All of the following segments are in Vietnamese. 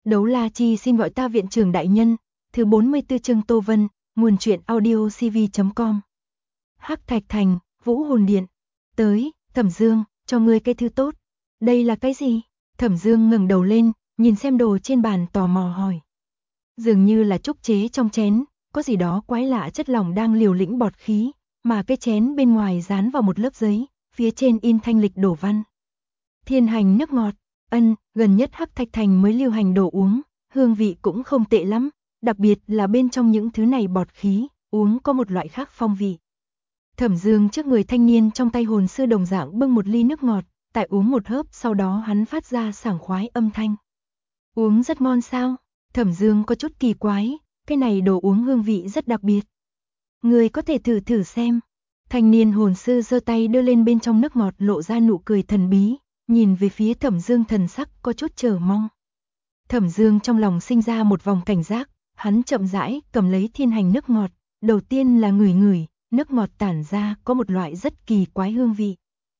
Đấu La Chi xin gọi ta viện trưởng đại nhân. Thứ 44 chương Tô Vân, nguồn truyện audio cv.com. Hắc Thạch Thành, Vũ Hồn Điện. Tới, Thẩm Dương, cho ngươi cái thứ tốt. Đây là cái gì? Thẩm Dương ngẩng đầu lên, nhìn xem đồ trên bàn tò mò hỏi. Dường như là trúc chế trong chén, có gì đó quái lạ chất lỏng đang liều lĩnh bọt khí, mà cái chén bên ngoài dán vào một lớp giấy, phía trên in thanh lịch đổ văn. Thiên hành nước ngọt, gần nhất Hắc Thạch Thành mới lưu hành đồ uống, hương vị cũng không tệ lắm, đặc biệt là bên trong những thứ này bọt khí, uống có một loại khác phong vị. Thẩm Dương trước người thanh niên trong tay hồn sư đồng dạng bưng một ly nước ngọt, tại uống một hớp sau đó hắn phát ra sảng khoái âm thanh. Uống rất ngon sao? Thẩm Dương có chút kỳ quái, cái này đồ uống hương vị rất đặc biệt. Người có thể thử xem. Thanh niên hồn sư giơ tay đưa lên bên trong nước ngọt lộ ra nụ cười thần bí, nhìn về phía Thẩm Dương thần sắc có chút chờ mong. Thẩm Dương trong lòng sinh ra một vòng cảnh giác, hắn chậm rãi cầm lấy thiên hành nước ngọt, đầu tiên là ngửi, nước ngọt tản ra có một loại rất kỳ quái hương vị.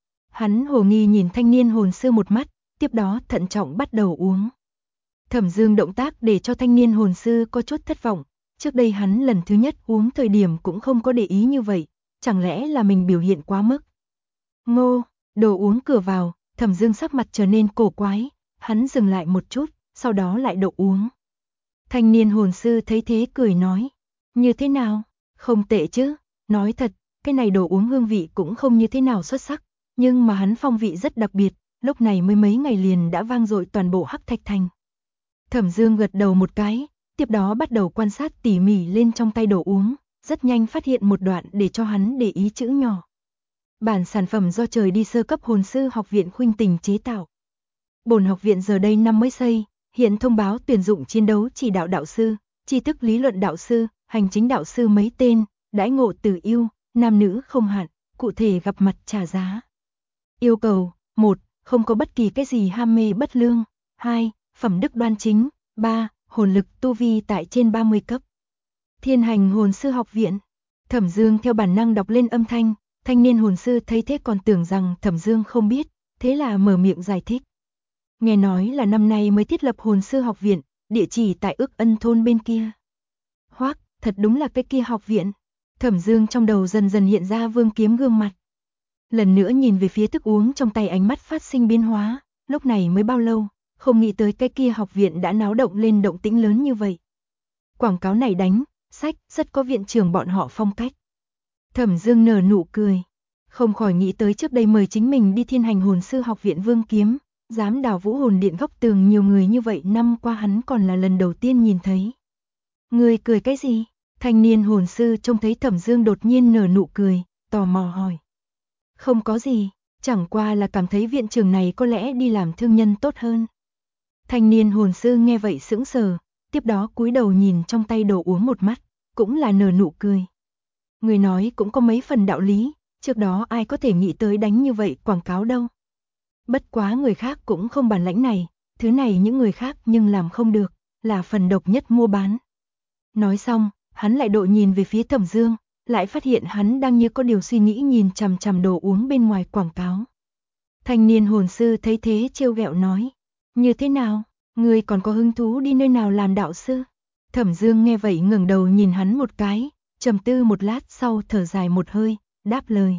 Hắn hồ nghi nhìn thanh niên hồn sư một mắt, tiếp đó thận trọng bắt đầu uống. Thẩm Dương động tác để cho thanh niên hồn sư có chút thất vọng, trước đây hắn lần thứ nhất uống thời điểm cũng không có để ý như vậy, chẳng lẽ là mình biểu hiện quá mức. Ngô, đồ uống cửa vào, Thẩm Dương sắc mặt trở nên cổ quái, hắn dừng lại một chút, sau đó lại đậu uống. Thanh niên hồn sư thấy thế cười nói, như thế nào, không tệ chứ, nói thật, cái này đồ uống hương vị cũng không như thế nào xuất sắc, nhưng mà hắn phong vị rất đặc biệt, lúc này mới mấy ngày liền đã vang dội toàn bộ Hắc Thạch Thành. Thẩm Dương gật đầu một cái, tiếp đó bắt đầu quan sát tỉ mỉ lên trong tay đồ uống, rất nhanh phát hiện một đoạn để cho hắn để ý chữ nhỏ. Bản sản phẩm do trời đi sơ cấp hồn sư học viện Khuynh Tình chế tạo. Bổn học viện giờ đây năm mới xây, hiện thông báo tuyển dụng chiến đấu chỉ đạo đạo sư, tri thức lý luận đạo sư, hành chính đạo sư mấy tên, đãi ngộ từ ưu, nam nữ không hạn, cụ thể gặp mặt trả giá. Yêu cầu: 1. Không có bất kỳ cái gì ham mê bất lương. 2. Phẩm đức đoan chính. 3. Hồn lực tu vi tại trên 30 cấp. Thiên hành hồn sư học viện. Thẩm Dương theo bản năng đọc lên âm thanh, thanh niên hồn sư thấy thế còn tưởng rằng Thẩm Dương không biết, thế là mở miệng giải thích. Nghe nói là năm nay mới thiết lập hồn sư học viện, địa chỉ tại Ước Ân thôn bên kia. Hoắc, thật đúng là cái kia học viện. Thẩm Dương trong đầu dần dần hiện ra Vương Kiếm gương mặt. Lần nữa nhìn về phía thức uống trong tay, ánh mắt phát sinh biến hóa, lúc này mới bao lâu, không nghĩ tới cái kia học viện đã náo động lên động tĩnh lớn như vậy. Quảng cáo này đánh, sách, rất có viện trưởng bọn họ phong cách. Thẩm Dương nở nụ cười, không khỏi nghĩ tới trước đây mời chính mình đi Thiên hành hồn sư học viện Vương Kiếm, dám đào Vũ Hồn Điện góc tường nhiều người như vậy, năm qua hắn còn là lần đầu tiên nhìn thấy. Người cười cái gì? Thanh niên hồn sư trông thấy Thẩm Dương đột nhiên nở nụ cười, tò mò hỏi. Không có gì, chẳng qua là cảm thấy viện trưởng này có lẽ đi làm thương nhân tốt hơn. Thanh niên hồn sư nghe vậy sững sờ, tiếp đó cúi đầu nhìn trong tay đồ uống một mắt, cũng là nở nụ cười. Người nói cũng có mấy phần đạo lý, trước đó ai có thể nghĩ tới đánh như vậy quảng cáo đâu. Bất quá người khác cũng không bản lãnh này, thứ này những người khác nhưng làm không được, là phần độc nhất mua bán. Nói xong, hắn lại độ nhìn về phía Thẩm Dương, lại phát hiện hắn đang như có điều suy nghĩ nhìn chằm chằm đồ uống bên ngoài quảng cáo. Thanh niên hồn sư thấy thế trêu ghẹo nói, như thế nào, ngươi còn có hứng thú đi nơi nào làm đạo sư? Thẩm Dương nghe vậy ngẩng đầu nhìn hắn một cái, trầm tư một lát sau thở dài một hơi, đáp lời.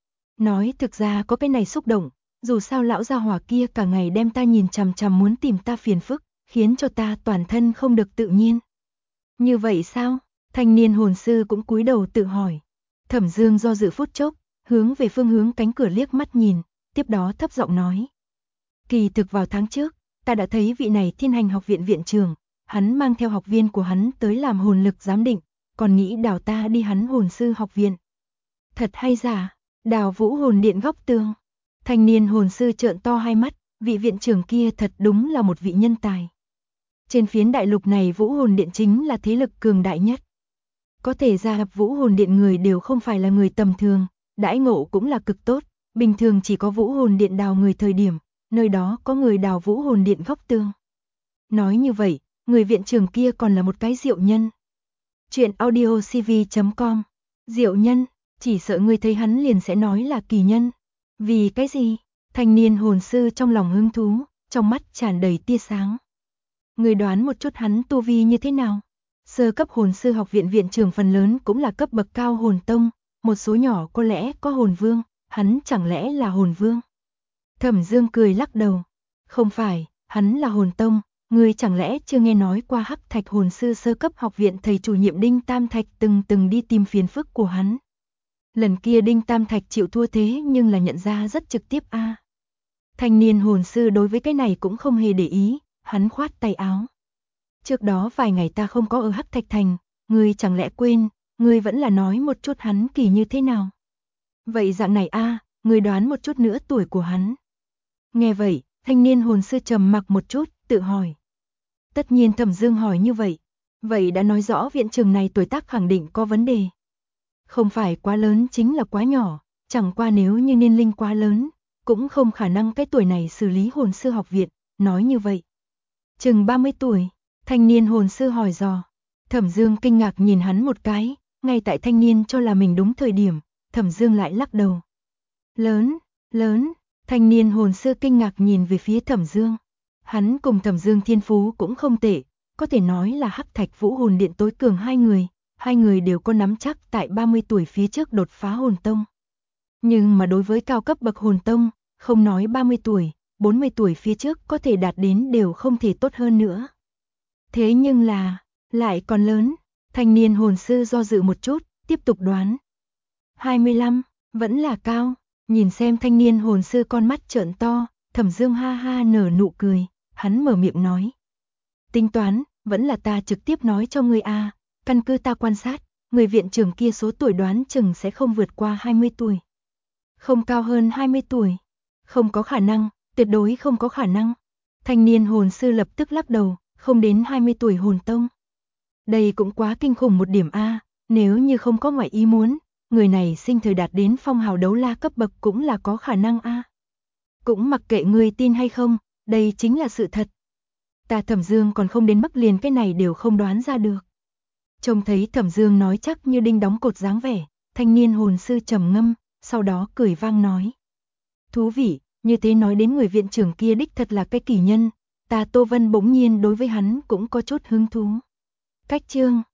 Nói thực ra có cái này xúc động, dù sao lão gia hỏa kia cả ngày đem ta nhìn chằm chằm muốn tìm ta phiền phức, khiến cho ta toàn thân không được tự nhiên. Như vậy sao? Thanh niên hồn sư cũng cúi đầu tự hỏi. Thẩm Dương do dự phút chốc, hướng về phương hướng cánh cửa liếc mắt nhìn, tiếp đó thấp giọng nói. Kỳ thực vào tháng trước, ta đã thấy vị này Thiên hành học viện viện trưởng, hắn mang theo học viên của hắn tới làm hồn lực giám định, còn nghĩ đào ta đi hắn hồn sư học viện. Thật hay giả? Đào Vũ Hồn Điện góc tường? Thanh niên hồn sư trợn to hai mắt, vị viện trưởng kia thật đúng là một vị nhân tài. Trên phiến đại lục này Vũ Hồn Điện chính là thế lực cường đại nhất. Có thể gia nhập Vũ Hồn Điện người đều không phải là người tầm thường, đãi ngộ cũng là cực tốt, bình thường chỉ có Vũ Hồn Điện đào người thời điểm, nơi đó có người đào Vũ Hồn Điện góc tường. Nói như vậy, người viện trưởng kia còn là một cái diệu nhân. Chuyện audio cv.com. Diệu nhân, chỉ sợ người thấy hắn liền sẽ nói là kỳ nhân. Vì cái gì? Thanh niên hồn sư trong lòng hứng thú, trong mắt tràn đầy tia sáng. Người đoán một chút hắn tu vi như thế nào? Sơ cấp hồn sư học viện viện trưởng phần lớn cũng là cấp bậc cao hồn tông, một số nhỏ có lẽ có hồn vương, hắn chẳng lẽ là hồn vương? Thẩm Dương cười lắc đầu. Không phải, hắn là hồn tông, ngươi chẳng lẽ chưa nghe nói qua Hắc Thạch hồn sư sơ cấp học viện thầy chủ nhiệm Đinh Tam Thạch từng đi tìm phiền phức của hắn. Lần kia Đinh Tam Thạch chịu thua thế nhưng là nhận ra rất trực tiếp a. Thanh niên hồn sư đối với cái này cũng không hề để ý, hắn khoát tay áo. Trước đó vài ngày ta không có ở Hắc Thạch Thành, ngươi chẳng lẽ quên, ngươi vẫn là nói một chút hắn kỳ như thế nào. Vậy dạng này a, ngươi đoán một chút nữa tuổi của hắn. Nghe vậy, thanh niên hồn sư trầm mặc một chút, tự hỏi. Tất nhiên Thẩm Dương hỏi như vậy đã nói rõ viện trưởng này tuổi tác khẳng định có vấn đề. Không phải quá lớn chính là quá nhỏ, chẳng qua nếu như niên linh quá lớn, cũng không khả năng cái tuổi này xử lý hồn sư học viện, nói như vậy. Chừng 30 tuổi, thanh niên hồn sư hỏi dò. Thẩm Dương kinh ngạc nhìn hắn một cái, ngay tại thanh niên cho là mình đúng thời điểm, Thẩm Dương lại lắc đầu. Lớn, thanh niên hồn sư kinh ngạc nhìn về phía Thẩm Dương. Hắn cùng Thẩm Dương thiên phú cũng không tệ, có thể nói là Hắc Thạch Vũ Hồn Điện tối cường hai người đều có nắm chắc tại 30 tuổi phía trước đột phá hồn tông. Nhưng mà đối với cao cấp bậc hồn tông, không nói 30 tuổi, 40 tuổi phía trước có thể đạt đến đều không thể tốt hơn nữa. Thế nhưng là, lại còn lớn, thanh niên hồn sư do dự một chút, tiếp tục đoán. 25, vẫn là cao, nhìn xem thanh niên hồn sư con mắt trợn to, Thẩm Dương ha ha nở nụ cười, hắn mở miệng nói. Tính toán, vẫn là ta trực tiếp nói cho ngươi a, căn cứ ta quan sát, người viện trưởng kia số tuổi đoán chừng sẽ không vượt qua 20 tuổi. Không cao hơn 20 tuổi. Không có khả năng, tuyệt đối không có khả năng. Thanh niên hồn sư lập tức lắc đầu, không đến 20 tuổi hồn tông. Đây cũng quá kinh khủng một điểm a, nếu như không có ngoại ý muốn, người này sinh thời đạt đến phong hào đấu la cấp bậc cũng là có khả năng a. Cũng mặc kệ người tin hay không, đây chính là sự thật. Ta Thẩm Dương còn không đến mức liền cái này đều không đoán ra được. Trông thấy Thẩm Dương nói chắc như đinh đóng cột dáng vẻ, thanh niên hồn sư trầm ngâm, sau đó cười vang nói. Thú vị, như thế nói đến người viện trưởng kia đích thật là cái kỳ nhân, ta Tô Vân bỗng nhiên đối với hắn cũng có chút hứng thú. Cách chương